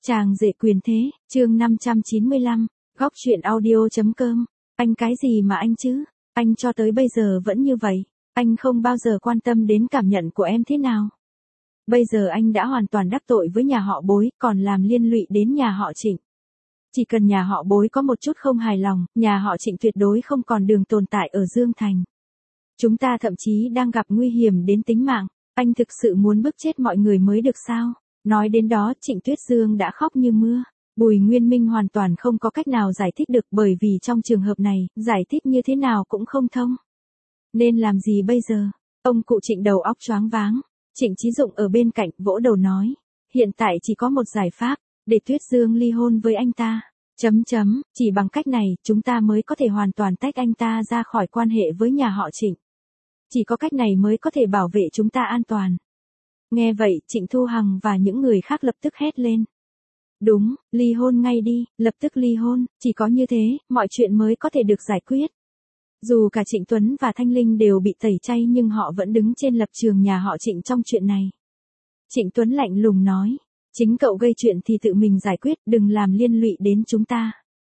Chàng rể quyền thế, chương 595, góc truyện audio.com. Anh cái gì mà anh chứ? Anh cho tới bây giờ vẫn như vậy. Anh không bao giờ quan tâm đến cảm nhận của em thế nào. Bây giờ anh đã hoàn toàn đắc tội với nhà họ Bối, còn làm liên lụy đến nhà họ Trịnh. Chỉ cần nhà họ Bối có một chút không hài lòng, nhà họ Trịnh tuyệt đối không còn đường tồn tại ở Dương Thành. Chúng ta thậm chí đang gặp nguy hiểm đến tính mạng. Anh thực sự muốn bức chết mọi người mới được sao? Nói đến đó Trịnh Tuyết Dương đã khóc như mưa. Bùi Nguyên Minh hoàn toàn không có cách nào giải thích được, bởi vì trong trường hợp này, giải thích như thế nào cũng không thông. Nên làm gì bây giờ? Ông cụ Trịnh đầu óc choáng váng. Trịnh Chí Dụng ở bên cạnh vỗ đầu nói. Hiện tại chỉ có một giải pháp, để Tuyết Dương ly hôn với anh ta. Chỉ bằng cách này, chúng ta mới có thể hoàn toàn tách anh ta ra khỏi quan hệ với nhà họ Trịnh. Chỉ có cách này mới có thể bảo vệ chúng ta an toàn. Nghe vậy, Trịnh Thu Hằng và những người khác lập tức hét lên. Đúng, ly hôn ngay đi, lập tức ly hôn, chỉ có như thế, mọi chuyện mới có thể được giải quyết. Dù cả Trịnh Tuấn và Thanh Linh đều bị tẩy chay nhưng họ vẫn đứng trên lập trường nhà họ Trịnh trong chuyện này. Trịnh Tuấn lạnh lùng nói, chính cậu gây chuyện thì tự mình giải quyết, đừng làm liên lụy đến chúng ta.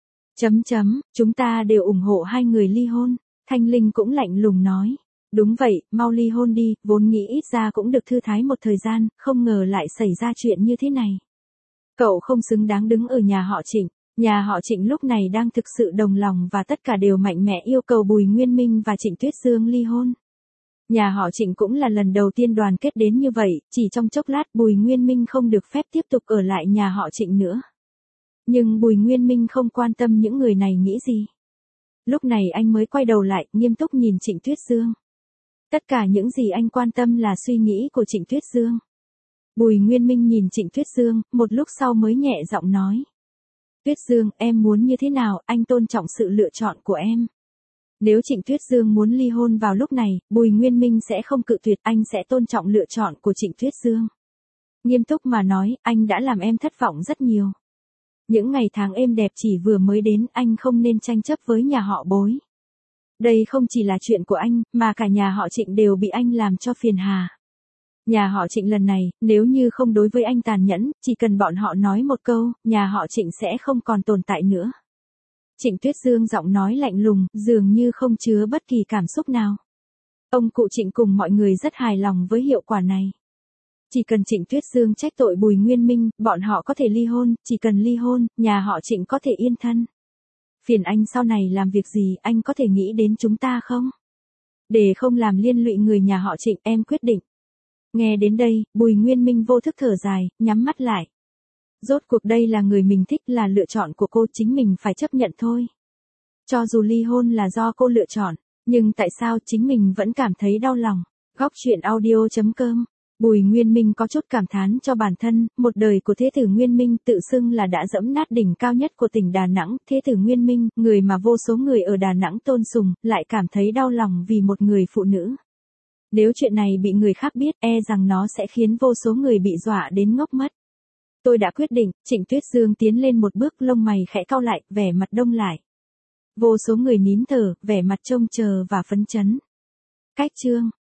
Chúng ta đều ủng hộ hai người ly hôn. Thanh Linh cũng lạnh lùng nói. Đúng vậy, mau ly hôn đi, vốn nghĩ ít ra cũng được thư thái một thời gian, không ngờ lại xảy ra chuyện như thế này. Cậu không xứng đáng đứng ở nhà họ Trịnh. Nhà họ Trịnh lúc này đang thực sự đồng lòng và tất cả đều mạnh mẽ yêu cầu Bùi Nguyên Minh và Trịnh Tuyết Dương ly hôn. Nhà họ Trịnh cũng là lần đầu tiên đoàn kết đến như vậy, chỉ trong chốc lát Bùi Nguyên Minh không được phép tiếp tục ở lại nhà họ Trịnh nữa. Nhưng Bùi Nguyên Minh không quan tâm những người này nghĩ gì. Lúc này anh mới quay đầu lại, nghiêm túc nhìn Trịnh Tuyết Dương. Tất cả những gì anh quan tâm là suy nghĩ của Trịnh Tuyết Dương. Bùi Nguyên Minh nhìn Trịnh Tuyết Dương, một lúc sau mới nhẹ giọng nói. Tuyết Dương, em muốn như thế nào, anh tôn trọng sự lựa chọn của em. Nếu Trịnh Tuyết Dương muốn ly hôn vào lúc này, Bùi Nguyên Minh sẽ không cự tuyệt, anh sẽ tôn trọng lựa chọn của Trịnh Tuyết Dương. Nghiêm túc mà nói, anh đã làm em thất vọng rất nhiều. Những ngày tháng êm đẹp chỉ vừa mới đến, anh không nên tranh chấp với nhà họ Bối. Đây không chỉ là chuyện của anh, mà cả nhà họ Trịnh đều bị anh làm cho phiền hà. Nhà họ Trịnh lần này, nếu như không đối với anh tàn nhẫn, chỉ cần bọn họ nói một câu, nhà họ Trịnh sẽ không còn tồn tại nữa. Trịnh Tuyết Dương giọng nói lạnh lùng, dường như không chứa bất kỳ cảm xúc nào. Ông cụ Trịnh cùng mọi người rất hài lòng với hiệu quả này. Chỉ cần Trịnh Tuyết Dương trách tội Bùi Nguyên Minh, bọn họ có thể ly hôn, chỉ cần ly hôn, nhà họ Trịnh có thể yên thân. Phiền anh sau này làm việc gì, anh có thể nghĩ đến chúng ta không? Để không làm liên lụy người nhà họ Trịnh, em quyết định. Nghe đến đây, Bùi Nguyên Minh vô thức thở dài, nhắm mắt lại. Rốt cuộc đây là người mình thích, là lựa chọn của cô, chính mình phải chấp nhận thôi. Cho dù ly hôn là do cô lựa chọn, nhưng tại sao chính mình vẫn cảm thấy đau lòng? Góc truyện audio.com. Bùi Nguyên Minh có chút cảm thán cho bản thân, một đời của Thế tử Nguyên Minh tự xưng là đã dẫm nát đỉnh cao nhất của tỉnh Đà Nẵng. Thế tử Nguyên Minh, người mà vô số người ở Đà Nẵng tôn sùng, lại cảm thấy đau lòng vì một người phụ nữ. Nếu chuyện này bị người khác biết, e rằng nó sẽ khiến vô số người bị dọa đến ngốc mất. Tôi đã quyết định. Trịnh Tuyết Dương tiến lên một bước, lông mày khẽ cau lại, vẻ mặt đông lại. Vô số người nín thở, vẻ mặt trông chờ và phấn chấn. Cách chương